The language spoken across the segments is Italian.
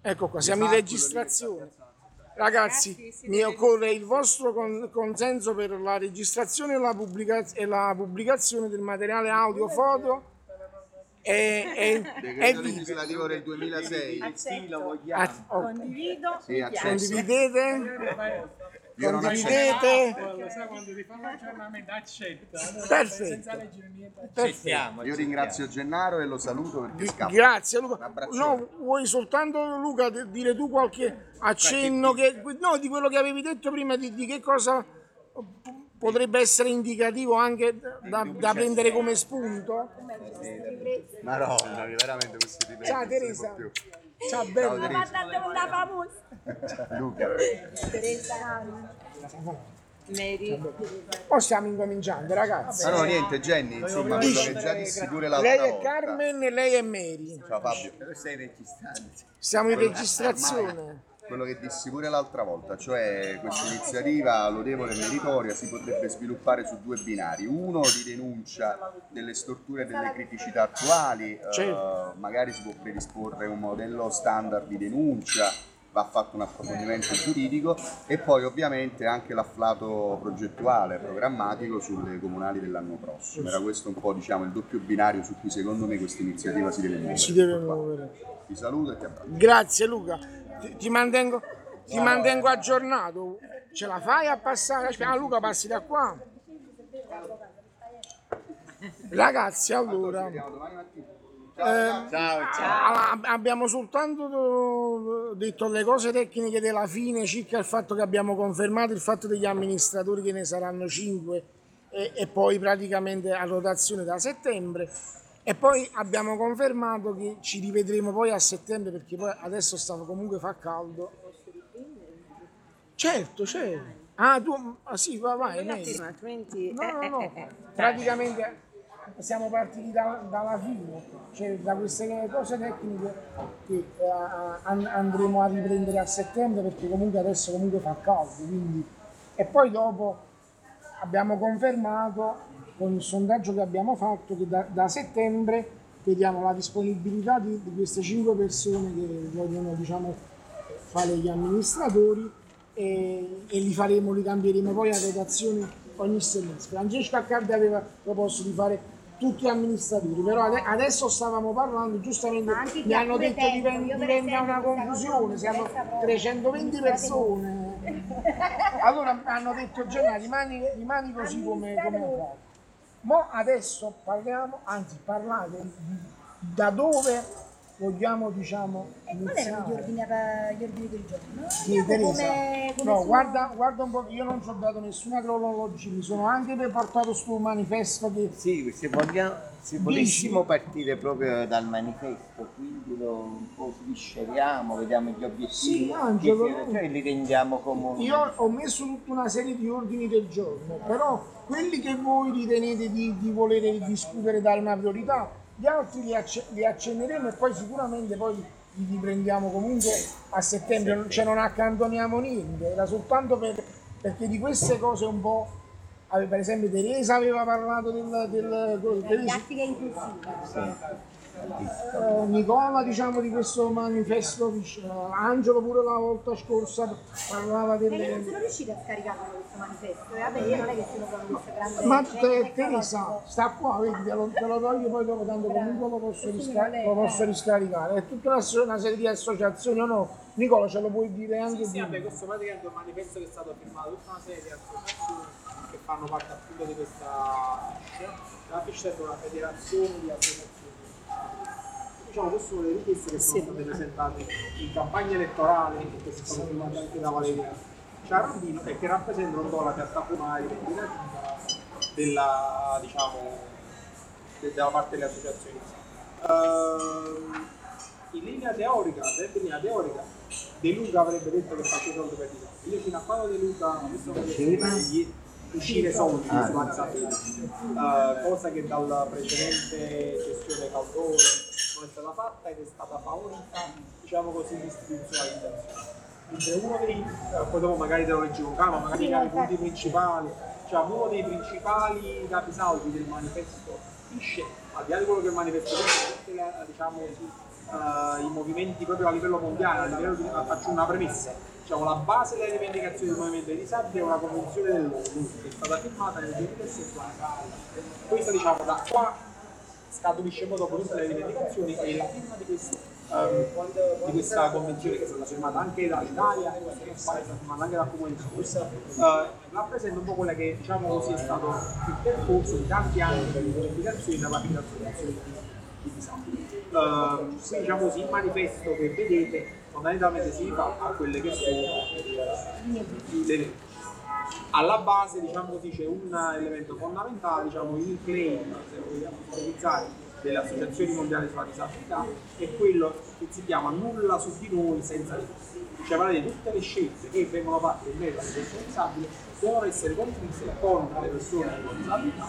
Ecco qua, siamo in registrazione. Ragazzi, mi occorre il vostro consenso per la registrazione e la pubblicazione del materiale audio, foto e Decreto video. legislativo del 2006. Condivido. Sì, accetto. Condividete? Io non Condividete? Sai quando ti fanno aggiornamento accetta, Perfetto. senza leggere niente. Perfetto. Io ringrazio Gennaro e lo saluto perché scappa. Grazie Un Luca. abbraccione. No, vuoi soltanto Luca dire tu qualche accenno no, di quello che avevi detto prima, di che cosa potrebbe essere indicativo anche da prendere come spunto? Madonna, veramente questi ripeto. Ciao Teresa. Ciao bella. Guardate una famosa. Luca. Teresa. Mary. Poi stiamo incominciando, ragazzi. Ah no, niente, Jenny, insomma, quello che già dissi pure l'altra Lei è volta. Carmen e lei è Mary. Ciao Fabio. Siamo in registrazione. Quello che dissi pure l'altra volta, cioè questa iniziativa lodevole e meritoria si potrebbe sviluppare su due binari. Uno di denuncia delle storture e delle criticità attuali, Certo. magari si può predisporre un modello standard di denuncia, va fatto un approfondimento giuridico e poi ovviamente anche l'afflato progettuale, programmatico sulle comunali dell'anno prossimo. Era questo un po' diciamo il doppio binario su cui secondo me questa iniziativa si deve muovere. Si deve muovere. Ti saluto e ti abbraccio. Grazie Luca. Ti mantengo aggiornato. Ce la fai a passare? Ah, Luca, passi da qua. Ragazzi, allora. Abbiamo soltanto detto le cose tecniche della fine circa il fatto che abbiamo confermato il fatto degli amministratori che ne saranno 5 e poi praticamente a rotazione da settembre e poi abbiamo confermato che ci rivedremo poi a settembre perché poi adesso comunque fa caldo. Certo. Ah, sì, vai. Altrimenti. No. Praticamente siamo partiti dalla fine, cioè da queste cose tecniche che andremo a riprendere a settembre perché comunque adesso comunque fa caldo, quindi. E poi dopo abbiamo confermato con il sondaggio che abbiamo fatto che da settembre vediamo la disponibilità di queste 5 persone che vogliono diciamo fare gli amministratori e li cambieremo poi a rotazione ogni semestre. Francesco Accardi aveva proposto di fare tutti gli amministratori, però adesso stavamo parlando, giustamente mi hanno detto diventa una confusione, siamo 320 persone. Allora hanno detto Gianna rimani così come ho fatto. Ma adesso parlate da dove vogliamo diciamo iniziare. Gli ordini del giorno? Sì, Teresa. Come No, guarda un po', io non ci ho dato nessuna cronologia, mi sono anche portato sto manifesto che Sì, se volessimo partire proprio dal manifesto, quindi un po' svisceriamo, vediamo gli obiettivi, Sì, Angelo, cioè li rendiamo come io ho messo tutta una serie di ordini del giorno, però quelli che voi ritenete di volere discutere dare una priorità, gli altri li accenneremo e poi sicuramente poi li riprendiamo comunque a settembre, cioè non accantoniamo niente, era soltanto perché di queste cose un po', per esempio Teresa aveva parlato del didattica inclusiva. Nicola diciamo di questo manifesto, Angelo pure la volta scorsa parlava Non sono riuscita a scaricarlo questo manifesto, vabbè io non è che sono con questa grande ma Teresa sta qua, vedi, te lo toglio poi dopo tanto comunque lo posso riscaricare, è tutta una serie di associazioni o no? Nicola ce lo puoi dire anche Sì, tu? vabbè, questo praticamente è un manifesto che è stato firmato tutta una serie di associazioni che fanno parte appunto di questa FISH è una federazione di associazioni. Diciamo, queste sono le richieste che sono state presentate in campagna elettorale e che sono firmate anche da Valeria Ciarambino e che rappresentano un po' la piattaforma rivendicativa della, diciamo, della parte delle associazioni. In linea teorica, De Luca avrebbe detto che faceva soldi per disabili. Io fino a quando De Luca di uscire soldi su Azzafini, cosa che dalla precedente gestione Caldoro non è stata fatta ed è stata favorita, diciamo così, l'istituzionalizzazione. Mentre uno dei, poi dopo magari te lo leggi con calma, magari i punti principali, cioè uno dei principali capisaldi del manifesto FISH, al di là di quello che il manifesto dice, diciamo, i movimenti proprio a livello mondiale, faccio una premessa. Diciamo, la base delle rivendicazioni del movimento dei disabili è una convenzione dell'ONU che è stata firmata nel 2007. Questa, diciamo, da qua scaturisce poi dopo tutte le rivendicazioni e la firma di questa convenzione, che è stata firmata anche dall'Italia, è stata firmata anche dal Comune di Roma, rappresenta un po' quella che, diciamo così, è stato il percorso di tanti anni di rivendicazioni da parte delle associazioni di disabili. Quindi, diciamo così, il manifesto che vedete fondamentalmente si rifà a quelle che sono le alla base, diciamo così, c'è un elemento fondamentale, diciamo, il claim, se lo vogliamo utilizzare, delle associazioni mondiali sulla disabilità, è quello che si chiama nulla su di noi senza di noi. Cioè, parlare di tutte le scelte che vengono fatte in merito alle persone disabili devono essere condivise con le persone con disabilità,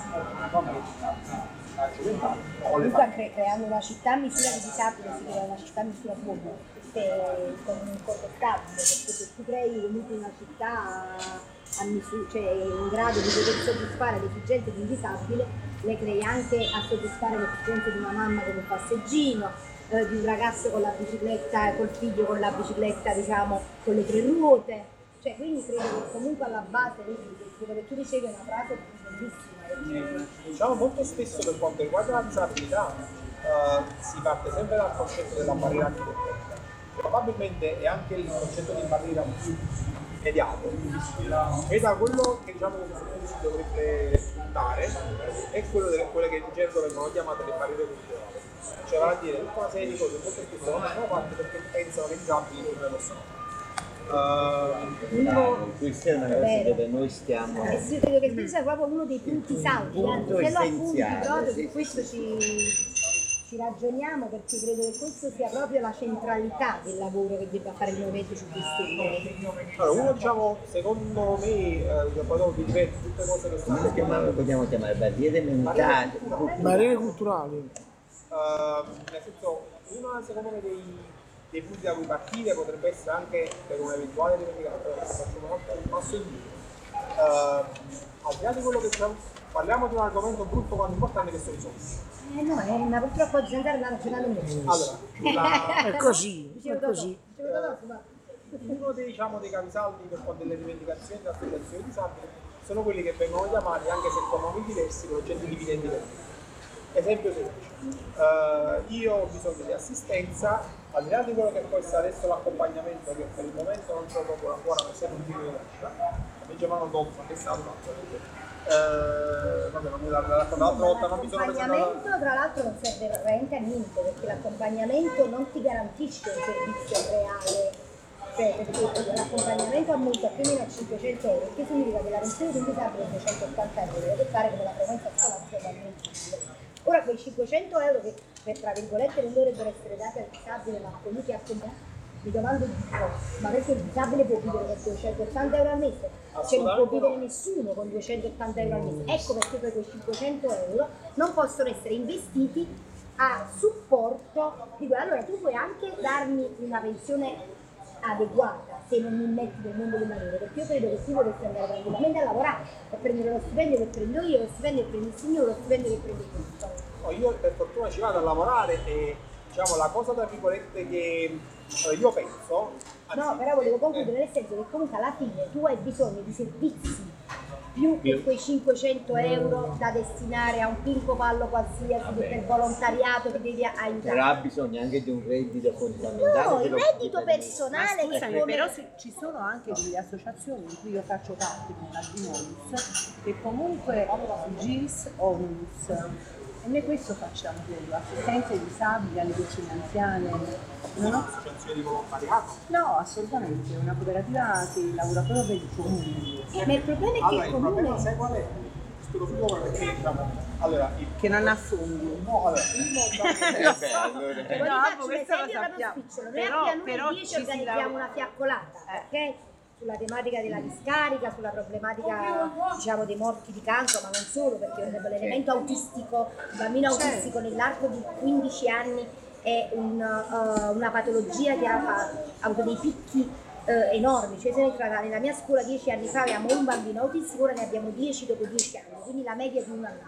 Comunque creando una città a misura di disabile si crea una città a misura di uomo, con un corpo stabile, perché se tu crei comunque una città a misura, cioè in grado di poter soddisfare le esigenze di un disabile, le crei anche a soddisfare le esigenze di una mamma con un passeggino, di un ragazzo con la bicicletta, col figlio con la bicicletta, diciamo, con le 3 ruote. Cioè, quindi credo che comunque alla base quello che tu dicevi è una frase bellissima. Diciamo, molto spesso per quanto riguarda la disabilità si parte sempre dal concetto della barriera architettonica. Probabilmente è anche il concetto di barriera più immediato, più visibile. E da quello che, diciamo, che si dovrebbe puntare è quello delle quelle che in gergo vengono chiamate le barriere culturali. Cioè, vale a dire tutta una serie di cose molto spesso non fanno parte perché pensano che i disabili non lo sono. Questa è una cosa dove noi stiamo. Io credo che questo sia proprio uno dei punti saldi, punto se lo appunti essenziale, proprio sì, su questo ci ragioniamo, perché credo che questo sia proprio la centralità del lavoro che debba fare il movimento su questi temi. Allora, uno, diciamo, secondo me, poi dopo vi ripeto tutte cose che stanno Come vogliamo chiamare barriere mentali? Barriere culturali. Nel senso, uno secondo me dei punti da cui partire potrebbe essere anche per un'eventuale rivendicazione, facciamo un passo indietro. Al di là di quello che diciamo, parliamo di un argomento brutto quanto importante che sono i soldi. No, è una purtroppo oggi andare alla nazionale mia. Allora, È così, è così. uno dei, diciamo, dei capisaldi per quanto delle rivendicazioni delle associazioni disabili sono quelli che vengono chiamati, anche se con nomi diversi, progetti dividendi verticali. Esempio semplice, io ho bisogno di assistenza, al di là di quello che può essere adesso l'accompagnamento, che per il momento non c'è proprio una buona questione di rilascia, mi chiamano Dolfo, che è stato un altro. Vabbè, non mi l'ha raccontato l'altra volta, non mi sono presentato. L'accompagnamento tra l'altro non serve veramente a niente, perché l'accompagnamento non ti garantisce un servizio reale. Cioè, perché l'accompagnamento ammonta più o meno a 500 euro, che significa che la pensione di un disabile è 680 euro, deve fare come la frequenza scolastica da mensile. Ora quei 500 euro che per, tra virgolette, non dovrebbero essere dati al disabile ma a colui che accomuna, mi domando ma perché il disabile può vivere con 280 euro al mese? Cioè non può vivere nessuno con 280 euro al mese. Ecco perché poi quei 500 euro non possono essere investiti a supporto di quello. Allora tu puoi anche darmi una pensione adeguata se non mi metti nel mondo del lavoro, perché io credo che tu dovresti andare tranquillamente a lavorare e prendere lo stipendio che prendo io, lo stipendio che prende il signore, lo stipendio che prende tu. No, io per fortuna ci vado a lavorare e, diciamo, la cosa tra virgolette che io penso. Anzi, no, però volevo concludere nel senso che comunque alla fine tu hai bisogno di servizi più che quei 500 euro da destinare a un pinco pallo qualsiasi che per volontariato ti devi aiutare. Però ha bisogno anche di un reddito fondamentale. No, il reddito personale Scusami, è come... però ci sono anche delle associazioni di cui io faccio parte, come la Ginolis, che comunque GIS, ONUS, e noi questo facciamo, credo, assistenza ai disabili, alle persone anziane. Non ho... associazioni di volontariato. No, assolutamente, è una cooperativa che lavora proprio per il comune. Ma il problema è che Allora, il il problema comune... sai qual è? Spiego subito quello perché, diciamo, allora, Che non ha fondi. no, allora, Voglio questo lo l'esempio proprio sappiamo. spicciolo. Però- Noi però a 10 ci si organizziamo lavora. una fiaccolata, ok? Sulla tematica della discarica, sulla problematica, diciamo, dei morti di cancro, ma non solo, perché l'elemento autistico, il bambino autistico nell'arco di 15 anni è una patologia che ha avuto dei picchi enormi. Cioè, se ne tratta, nella mia scuola 10 anni fa avevamo un bambino autistico, ora ne abbiamo 10 dopo 10 anni, quindi la media è di 1 all'anno.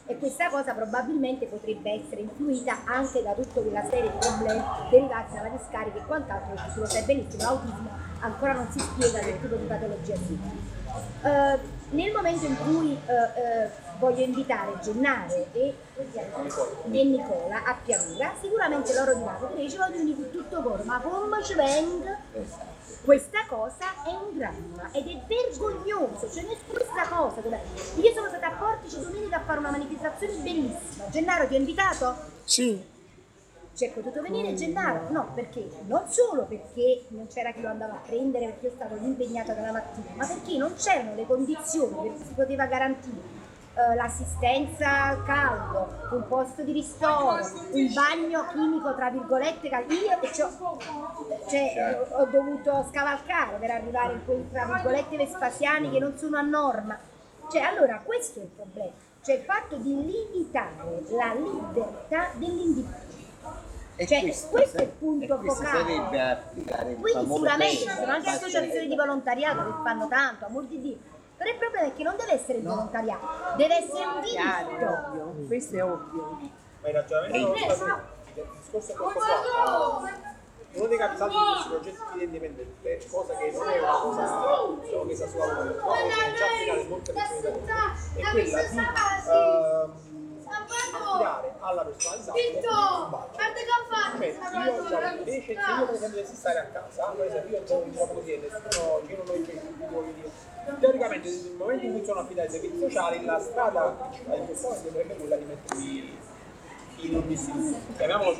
e questa cosa probabilmente potrebbe essere influita anche da tutta quella serie di problemi derivati dalla discarica e quant'altro, perché tu lo sai benissimo, l'autismo ancora non si spiega che tipo di patologia sia. Nel momento in cui voglio invitare Gennaro e Nicola a Pianura, sicuramente loro diranno che ci voglio unire tutto coro, ma come ci vengo? Questa cosa è un dramma ed è vergognoso, cioè non è questa cosa. Io sono stata a Portici domenica a fare una manifestazione bellissima. Gennaro ti ho invitato? Sì, C'è potuto venire Gennaro? No, perché? Non solo perché non c'era chi lo andava a prendere, perché io stavo impegnata dalla mattina, ma perché non c'erano le condizioni perché si poteva garantire l'assistenza al caldo, un posto di ristoro, un bagno chimico tra virgolette. Io ho dovuto scavalcare per arrivare in quei tra virgolette vespasiani che non sono a norma. Allora questo è il problema, cioè il fatto di limitare la libertà dell'individuo. Questo è il punto focale. Quindi sicuramente ci sono anche associazioni di volontariato che fanno tanto, amor di Dio. Però il problema è che non deve essere il volontariato, deve essere un diritto. Questo è ovvio. Ma il ragionamento il discorso è questo qua. Uno dei capisaldi di questi progetti di indipendente, cosa che non è una cosa solo che sta sulla luna, ma che già applicate molte persone da è quella di affidare alla persona disabile un budget. Invece se io per esempio dovessi stare a casa, per esempio io ho un po' così, nessuno, io non ho i genitori, teoricamente nel momento in cui sono affidati ai servizi sociali, la strada principale di questo momento sarebbe quella di mettermi in un distributo, chiamiamolo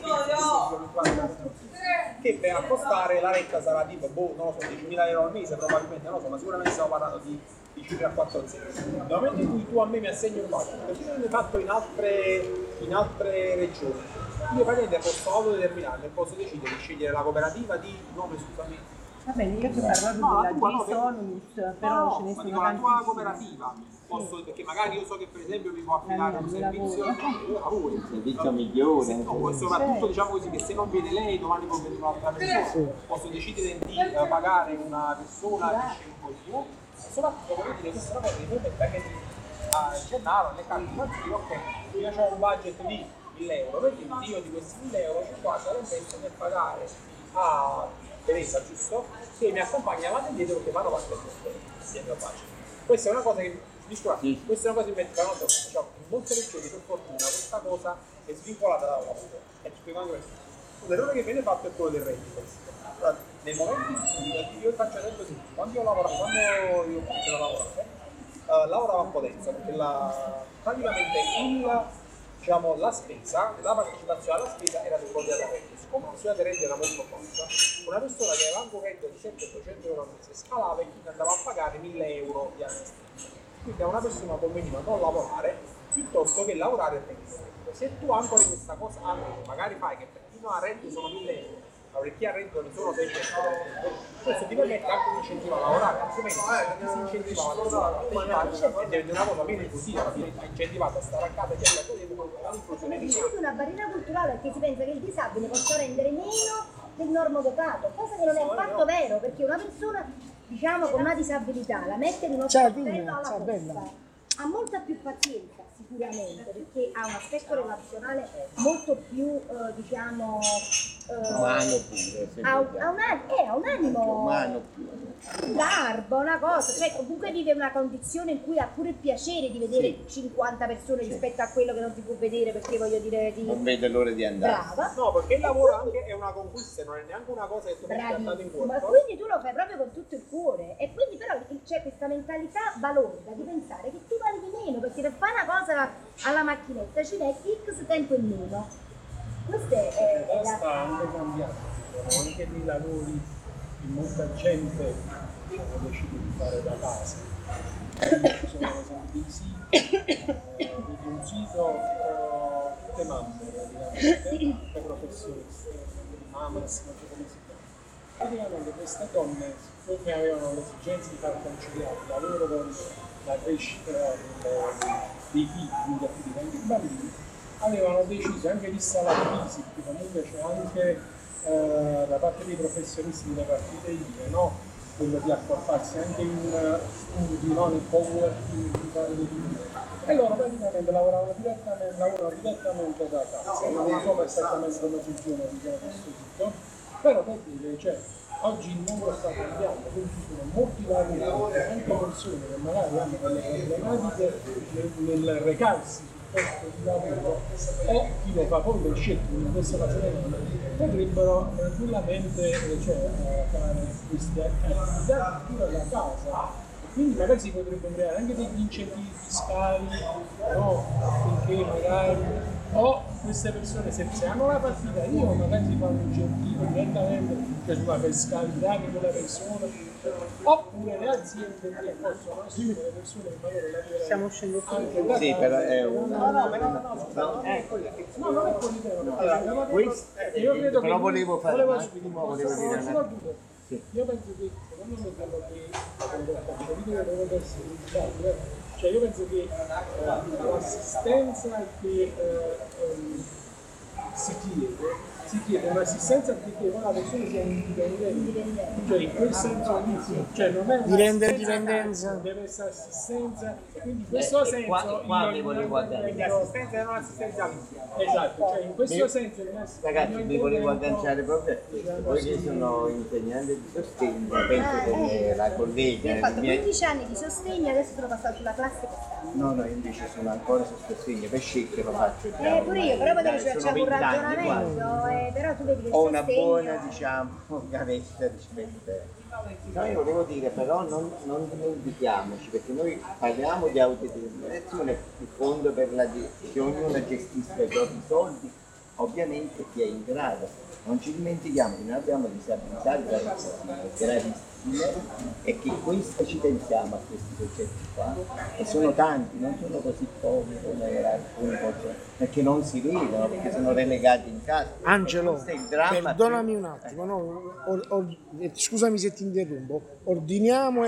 che per accostare la retta sarà tipo, non lo so, 10.000 euro al mese probabilmente, non lo so, ma sicuramente stiamo parlando di cifre a 4 zeri. Nel momento in cui tu a me mi assegni un budget, perché non l'hai fatto in altre regioni, io praticamente posso autodeterminarmi, posso decidere di scegliere la cooperativa di nome, scusami. Va bene, io ti ho parlato della Gisonus, però ce ne sono dico la tua tantissime. cooperativa, perché magari io so che per esempio mi può affidare un servizio lavoro, servizio migliore. no, soprattutto diciamo così che se non viene lei domani può venire un'altra persona, posso decidere di pagare una persona che sceglie un po' soprattutto voglio dire questa cosa di permette anche a Gennaro nelle carte di ok, io ho un budget di 1.000 euro, perché io di questi 1.000 euro 50 l'ho messo nel pagare a Teresa, giusto? Che mi accompagna avanti e dietro perché fanno parte del mio budget. Questa è una cosa che questa è una cosa che mette la diciamo, in molte regioni per fortuna questa cosa è svincolata dal lavoro. E ti spiego anche questo. L'errore che viene fatto è quello del reddito. Nel momento in cui io faccio esempio così, quando io comincio a lavorare, lavoravo a Potenza perché praticamente la spesa, la partecipazione alla spesa era subordinata al reddito. Siccome la sua reddito era molto bassa, una persona che aveva un reddito di 700-800 euro al mese scalava e quindi andava a pagare 1.000 euro di assistenza. Quindi a una persona conveniva non lavorare piuttosto che lavorare per il reddito. Se tu ancora questa cosa magari fai che per chi non ha reddito sono 1.000 euro, ma per chi ha reddito ne sono 600 euro, questo ti permette anche di incentivare a lavorare, altrimenti se si incentiva a lavorare e diventa una cosa meno inclusiva, viene incentivata a stare a casa e a fare l'inclusione. C'è anche una barriera culturale perché si pensa che il disabile possa rendere meno del normodotato, cosa che non è affatto vero, perché una persona diciamo con una disabilità la mette in uno sportello alla posta ha molta più pazienza sicuramente perché ha un aspetto relazionale molto più diciamo umano pure, ha un animo umano più. un garbo, una cosa, cioè comunque vive una condizione in cui ha pure il piacere di vedere 50 persone rispetto a quello che non si può vedere perché voglio dire non vede l'ora di andare. Brava. No, perché il lavoro anche è una conquista, non è neanche una cosa che tu mi hai trattato in cuore. Ma quindi tu lo fai proprio con tutto il cuore e quindi però c'è questa mentalità balorda di pensare che tu vali di meno perché per fare una cosa alla macchinetta ci metti X tempo in meno. Questo è sta anche cambiando, anche nei lavori che molta gente decide di fare da casa. Ci sono dei siti, vedi un sito tutte mamme praticamente, per professionisti, mamas, non so come si chiama. Praticamente queste donne, siccome avevano l'esigenza di far conciliare il lavoro con la crescita dei figli, quindi attivamente i bambini, avevano deciso, anche vista la crisi, perché comunque c'è anche da parte dei professionisti delle partite IVA, no? quello di accorparsi anche in studi, non in coworking, di fare dei libri. E loro praticamente lavorano direttamente da casa. Non so perfettamente come funziona questo tutto, però per dire, cioè, oggi il mondo sta cambiando, quindi ci sono molti lavori, anche persone che magari hanno delle problematiche nel recarsi sul posto di lavoro, o chi lo fa poi per scelta, in questo caso potrebbero tranquillamente fare queste attività addirittura da casa. Quindi magari si potrebbero creare anche degli incentivi fiscali, no? Perché magari o queste persone se hanno la partita IVA magari si fa un incentivo direttamente sulla fiscalità di quella persona, oppure le aziende che possono assumere le persone che magari lavorano. Stiamo uscendo Anche da Sì, casa. però è un... No, non è politico. Questo, Io credo però che volevo fare un dire una... Sì. Io penso che secondo me quello che la politica deve essere utilizzata, cioè io penso che l'assistenza che si chiede un'assistenza perché poi la persona sia indipendente, cioè in quel senso lì, cioè non è Di rendere un'assistenza, dipendenza. deve essere assistenza, quindi in questo senso qua mi volevo agganciare. Quindi assistenza e non assistenzialismo. esatto, cioè in questo senso Ragazzi, mi volevo agganciare proprio a questo, poi che sono insegnante di sostegno, penso come la collega. Io ho fatto mia- 15 anni di sostegno, adesso sono passato sulla classe costante. No, invece sono ancora sul sostegno, per scegliere lo faccio già. Pure io, però magari ci sono facciamo un 20 anni quasi. ragionamento, però tu vedi che il Ho una sostegno... buona, diciamo, gavetta rispetto a... No, io volevo dire, però non dimentichiamoci, perché noi parliamo di autodeterminazione, il fondo per che ognuno gestisca i propri soldi, ovviamente chi è in grado. Non ci dimentichiamo che noi abbiamo disabilità gravissime e che questo ci pensiamo a questi soggetti qua. E sono tanti, non sono così pochi come alcuni possono, perché non si vedono, perché sono relegati in casa. Angelo, E questo è il dramma perdonami un attimo, no? Scusami se ti interrompo, ordiniamo